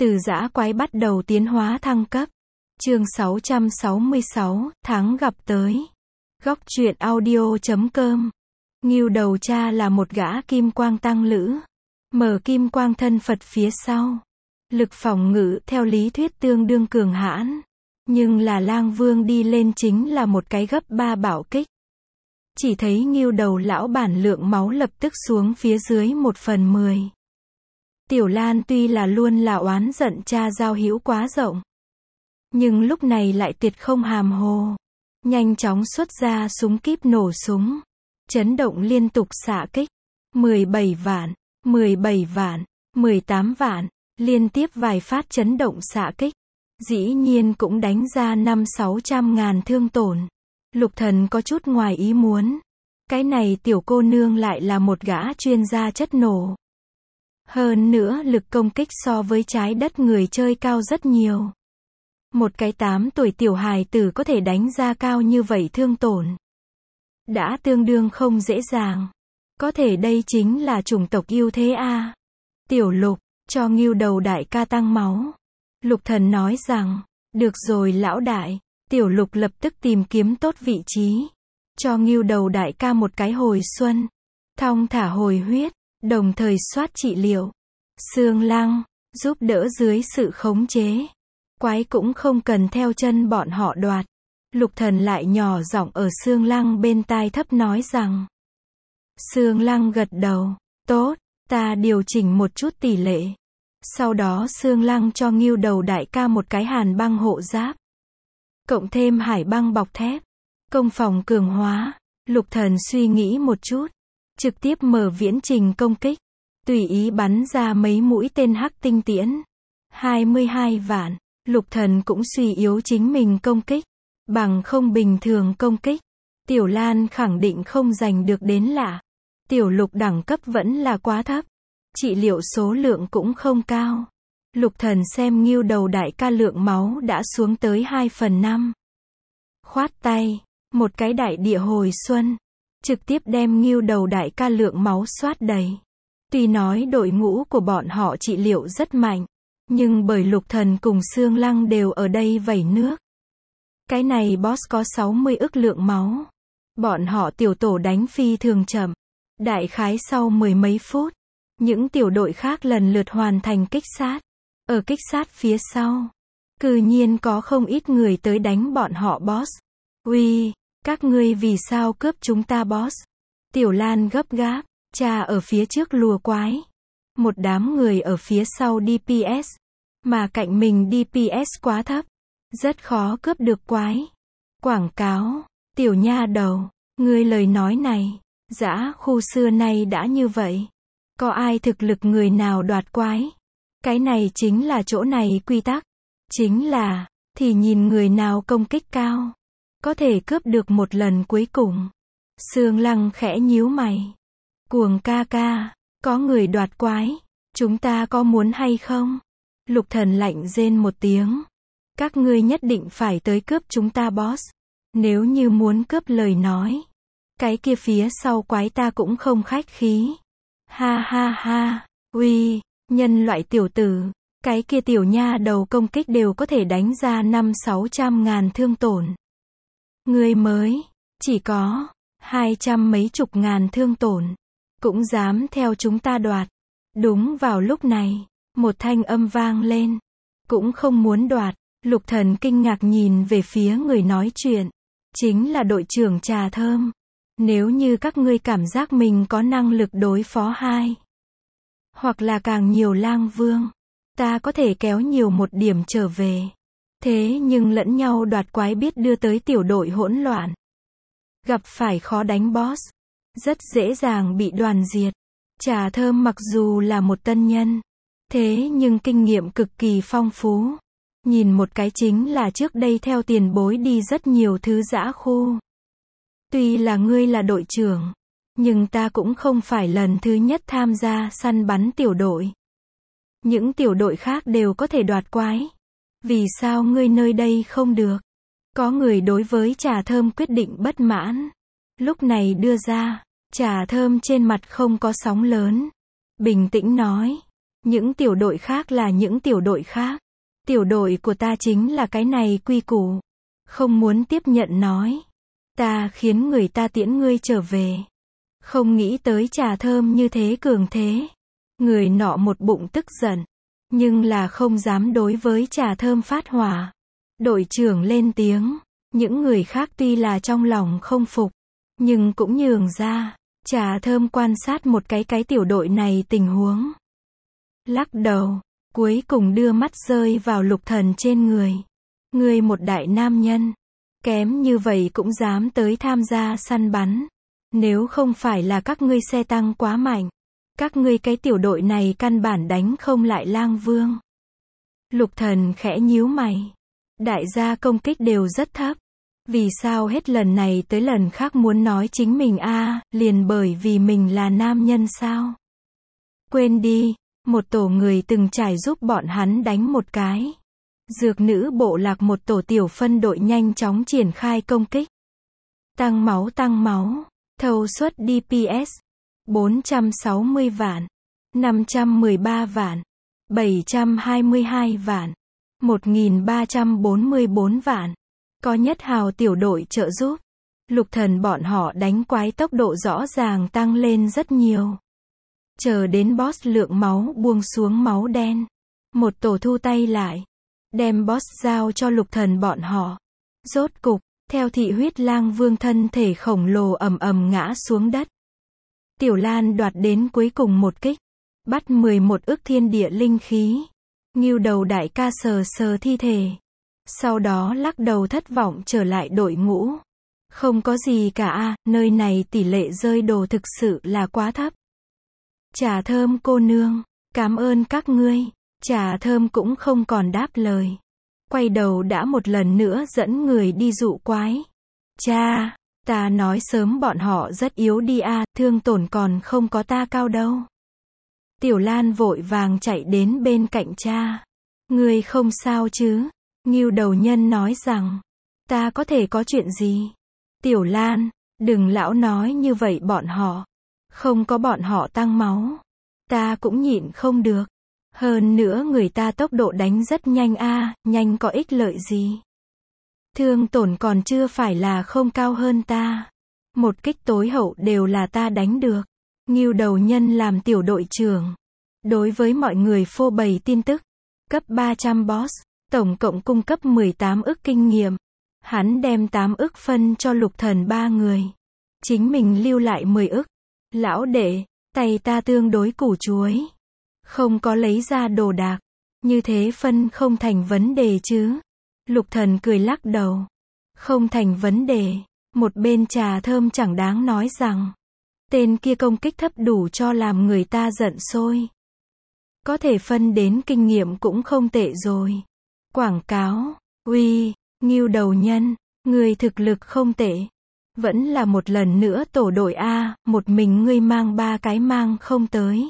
Từ dã quái bắt đầu tiến hóa thăng cấp. Chương 666, tháng gặp tới. Góc truyện audio.com. Ngưu đầu cha là một gã kim quang tăng lữ. Mở kim quang thân Phật phía sau. Lực phòng ngự theo lý thuyết tương đương cường hãn. Nhưng là lang vương đi lên chính là một cái gấp 3 bạo kích. Chỉ thấy ngưu đầu lão bản lượng máu lập tức xuống phía dưới 1/10. Tiểu Lan tuy là luôn là oán giận cha giao hữu quá rộng. Nhưng lúc này lại tuyệt không hàm hồ. Nhanh chóng xuất ra súng kíp nổ súng. Chấn động liên tục xạ kích. 17 vạn, 17 vạn, 18 vạn, liên tiếp vài phát chấn động xạ kích. Dĩ nhiên cũng đánh ra 500-600 ngàn thương tổn. Lục Thần có chút ngoài ý muốn. Cái này tiểu cô nương lại là một gã chuyên gia chất nổ. Hơn nữa lực công kích so với trái đất người chơi cao rất nhiều. Một cái 8 tuổi tiểu hài tử có thể đánh ra cao như vậy thương tổn. Đã tương đương không dễ dàng. Có thể đây chính là chủng tộc ưu thế a. Tiểu Lục, cho Ngưu đầu đại ca tăng máu. Lục Thần nói rằng, được rồi lão đại. Tiểu Lục lập tức tìm kiếm tốt vị trí. Cho Ngưu đầu đại ca một cái hồi xuân. Thong thả hồi huyết. Đồng thời soát trị liệu. Xương Lăng, giúp đỡ dưới sự khống chế. Quái cũng không cần theo chân bọn họ đoạt. Lục Thần lại nhỏ giọng ở Xương Lăng bên tai thấp nói rằng. Xương Lăng gật đầu. Tốt, ta điều chỉnh một chút tỷ lệ. Sau đó Xương Lăng cho Ngưu đầu đại ca một cái hàn băng hộ giáp. Cộng thêm hải băng bọc thép. Công phòng cường hóa. Lục Thần suy nghĩ một chút. Trực tiếp mở viễn trình công kích. Tùy ý bắn ra mấy mũi tên hắc tinh tiễn. 22 vạn. Lục Thần cũng suy yếu chính mình công kích. Bằng không bình thường công kích. Tiểu Lan khẳng định không giành được đến lạ. Tiểu Lục đẳng cấp vẫn là quá thấp. Trị liệu số lượng cũng không cao. Lục Thần xem Ngưu đầu đại ca lượng máu đã xuống tới 2/5. Khoát tay. Một cái đại địa hồi xuân. Trực tiếp đem Ngưu đầu đại ca lượng máu soát đầy. Tuy nói đội ngũ của bọn họ trị liệu rất mạnh. Nhưng bởi Lục Thần cùng Xương Lăng đều ở đây vẩy nước. Cái này boss có 60 ức lượng máu. Bọn họ tiểu tổ đánh phi thường chậm. Đại khái sau 10 mấy phút. Những tiểu đội khác lần lượt hoàn thành kích sát. Ở kích sát phía sau. Cư nhiên có không ít người tới đánh bọn họ boss. Uy, các ngươi vì sao cướp chúng ta boss? Tiểu Lan gấp gáp. Cha ở phía trước lùa quái. Một đám người ở phía sau DPS. Mà cạnh mình DPS quá thấp. Rất khó cướp được quái. Quảng cáo. Tiểu nha đầu. Ngươi lời nói này. Dã khu xưa nay đã như vậy. Có ai thực lực người nào đoạt quái? Cái này chính là chỗ này quy tắc. Chính là. Thì nhìn người nào công kích cao. Có thể cướp được một lần cuối cùng. Xương Lăng khẽ nhíu mày. Cuồng ca ca. Có người đoạt quái. Chúng ta có muốn hay không? Lục Thần lạnh rên một tiếng. Các ngươi nhất định phải tới cướp chúng ta boss. Nếu như muốn cướp lời nói. Cái kia phía sau quái ta cũng không khách khí. Ha ha ha. Uy, nhân loại tiểu tử. Cái kia tiểu nha đầu công kích đều có thể đánh ra 500-600 ngàn thương tổn. Ngươi mới. Chỉ có. 200 mấy chục ngàn thương tổn. Cũng dám theo chúng ta đoạt. Đúng vào lúc này. Một thanh âm vang lên. Cũng không muốn đoạt. Lục Thần kinh ngạc nhìn về phía người nói chuyện. Chính là đội trưởng Trà Thơm. Nếu như các ngươi cảm giác mình có năng lực đối phó hai. Hoặc là càng nhiều lang vương. Ta có thể kéo nhiều một điểm trở về. Thế nhưng lẫn nhau đoạt quái biết đưa tới tiểu đội hỗn loạn. Gặp phải khó đánh boss. Rất dễ dàng bị đoàn diệt. Trà Thơm mặc dù là một tân nhân. Thế nhưng kinh nghiệm cực kỳ phong phú. Nhìn một cái chính là trước đây theo tiền bối đi rất nhiều thứ dã khu. Tuy là ngươi là đội trưởng. Nhưng ta cũng không phải lần thứ nhất tham gia săn bắn tiểu đội. Những tiểu đội khác đều có thể đoạt quái. Vì sao ngươi nơi đây không được? Có người đối với Trà Thơm quyết định bất mãn. Lúc này đưa ra. Trà Thơm trên mặt không có sóng lớn. Bình tĩnh nói. Những tiểu đội khác là những tiểu đội khác. Tiểu đội của ta chính là cái này quy củ. Không muốn tiếp nhận nói. Ta khiến người ta tiễn ngươi trở về. Không nghĩ tới Trà Thơm như thế cường thế. Người nọ một bụng tức giận. Nhưng là không dám đối với Trà Thơm phát hỏa. Đội trưởng lên tiếng. Những người khác tuy là trong lòng không phục. Nhưng cũng nhường ra. Trà Thơm quan sát một cái tiểu đội này tình huống. Lắc đầu. Cuối cùng đưa mắt rơi vào Lục Thần trên người. Ngươi một đại nam nhân. Kém như vậy cũng dám tới tham gia săn bắn. Nếu không phải là các ngươi xe tăng quá mạnh. Các ngươi cái tiểu đội này căn bản đánh không lại Lang Vương. Lục Thần khẽ nhíu mày. Đại gia công kích đều rất thấp. Vì sao hết lần này tới lần khác muốn nói chính mình liền bởi vì mình là nam nhân sao? Quên đi, một tổ người từng trải giúp bọn hắn đánh một cái. Dược nữ bộ lạc một tổ tiểu phân đội nhanh chóng triển khai công kích. Tăng máu, thâu suất DPS, 460 vạn, 513 vạn, 722 vạn, 1344 vạn. Có nhất hào tiểu đội trợ giúp. Lục Thần bọn họ đánh quái tốc độ rõ ràng tăng lên rất nhiều. Chờ đến boss lượng máu buông xuống máu đen. Một tổ thu tay lại. Đem boss giao cho Lục Thần bọn họ. Rốt cục, theo thị huyết lang vương thân thể khổng lồ ầm ầm ngã xuống đất. Tiểu Lan đoạt đến cuối cùng một kích. Bắt 11 ức thiên địa linh khí. Ngưu đầu đại ca sờ sờ thi thể. Sau đó lắc đầu thất vọng trở lại đội ngũ. Không có gì cả nơi này tỷ lệ rơi đồ thực sự là quá thấp. Trà Thơm cô nương, cảm ơn các ngươi. Trà Thơm cũng không còn đáp lời. Quay đầu đã một lần nữa dẫn người đi dụ quái. Cha, ta nói sớm bọn họ rất yếu đi thương tổn còn không có ta cao đâu. Tiểu Lan vội vàng chạy đến bên cạnh cha. Ngươi không sao chứ? Ngưu đầu nhân nói rằng, ta có thể có chuyện gì? Tiểu Lan, đừng lão nói như vậy bọn họ. Không có bọn họ tăng máu. Ta cũng nhịn không được. Hơn nữa người ta tốc độ đánh rất nhanh nhanh có ích lợi gì? Thương tổn còn chưa phải là không cao hơn ta. Một kích tối hậu đều là ta đánh được. Ngưu đầu nhân làm tiểu đội trưởng. Đối với mọi người phô bày tin tức. Cấp 300 boss. Tổng cộng cung cấp 18 ức kinh nghiệm. Hắn đem 8 ức phân cho Lục Thần 3 người. Chính mình lưu lại 10 ức. Lão đệ, tay ta tương đối củ chuối. Không có lấy ra đồ đạc. Như thế phân không thành vấn đề chứ. Lục Thần cười lắc đầu. Không thành vấn đề. Một bên Trà Thơm chẳng đáng nói rằng. Tên kia công kích thấp đủ cho làm người ta giận sôi. Có thể phân đến kinh nghiệm cũng không tệ rồi. Quảng cáo, uy, Ngưu đầu nhân, người thực lực không tệ. Vẫn là một lần nữa tổ đội một mình ngươi mang 3 cái mang không tới.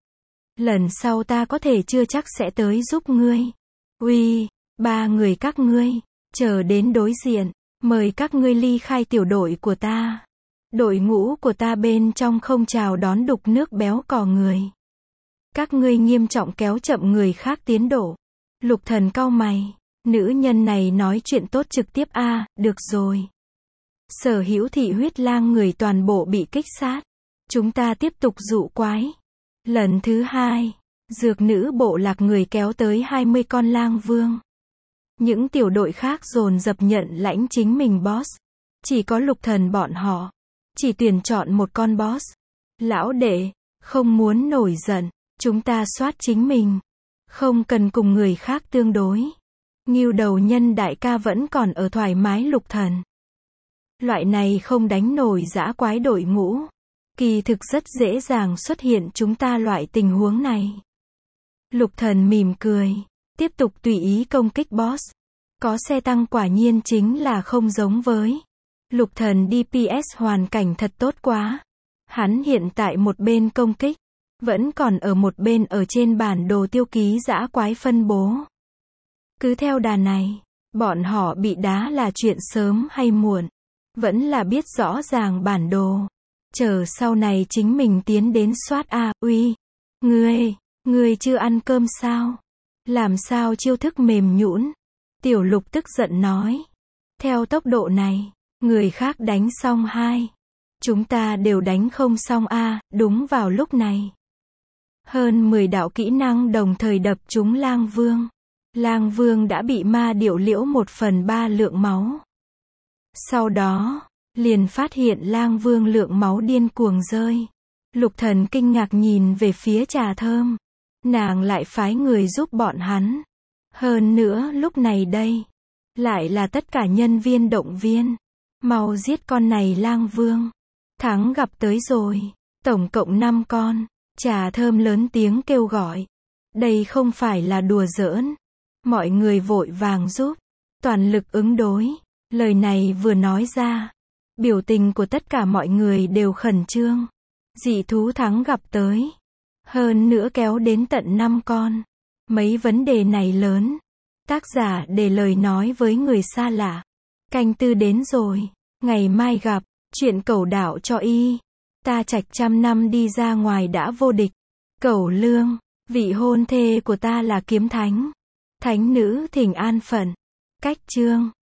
Lần sau ta có thể chưa chắc sẽ tới giúp ngươi. Uy, 3 người các ngươi, chờ đến đối diện, mời các ngươi ly khai tiểu đội của ta. Đội ngũ của ta bên trong không chào đón đục nước béo cò người. Các ngươi nghiêm trọng kéo chậm người khác tiến độ. Lục Thần cau mày, nữ nhân này nói chuyện tốt trực tiếp được rồi. Sở hữu thị huyết lang người toàn bộ bị kích sát. Chúng ta tiếp tục dụ quái. Lần thứ 2, dược nữ bộ lạc người kéo tới 20 con lang vương. Những tiểu đội khác dồn dập nhận lãnh chính mình boss. Chỉ có Lục Thần bọn họ. Chỉ tuyển chọn một con boss. Lão đệ, không muốn nổi giận. Chúng ta soát chính mình. Không cần cùng người khác tương đối. Ngưu đầu nhân đại ca vẫn còn ở thoải mái Lục Thần. Loại này không đánh nổi dã quái đội ngũ. Kỳ thực rất dễ dàng xuất hiện chúng ta loại tình huống này. Lục Thần mỉm cười. Tiếp tục tùy ý công kích boss. Có xe tăng quả nhiên chính là không giống với. Lục Thần DPS hoàn cảnh thật tốt quá. Hắn hiện tại một bên công kích. Vẫn còn ở một bên ở trên bản đồ tiêu ký dã quái phân bố. Cứ theo đà này, bọn họ bị đá là chuyện sớm hay muộn. Vẫn là biết rõ ràng bản đồ. Chờ sau này chính mình tiến đến soát uy. Ngươi, Ngươi chưa ăn cơm sao? Làm sao chiêu thức mềm nhũn? Tiểu Lục tức giận nói. Theo tốc độ này, người khác đánh xong 2. Chúng ta đều đánh không xong a. Đúng vào lúc này. Hơn 10 đạo kỹ năng đồng thời đập trúng Lang Vương. Lang Vương đã bị ma điệu liễu 1/3 lượng máu. Sau đó, liền phát hiện Lang Vương lượng máu điên cuồng rơi. Lục Thần kinh ngạc nhìn về phía Trà Thơm. Nàng lại phái người giúp bọn hắn. Hơn nữa lúc này đây, lại là tất cả nhân viên động viên. Mau giết con này Lang Vương. Thắng gặp tới rồi. Tổng cộng 5 con. Trà Thơm lớn tiếng kêu gọi. Đây không phải là đùa giỡn. Mọi người vội vàng giúp. Toàn lực ứng đối. Lời này vừa nói ra. Biểu tình của tất cả mọi người đều khẩn trương. Dị thú thắng gặp tới. Hơn nữa kéo đến tận 5 con. Mấy vấn đề này lớn. Tác giả để lời nói với người xa lạ. Canh tư đến rồi. Ngày mai gặp. Chuyện Cẩu đạo cho y. Ta trạch trăm năm đi ra ngoài đã vô địch. Cẩu Lương. Vị hôn thê của ta là Kiếm Thánh. Thánh nữ thỉnh an phận. Cách chương.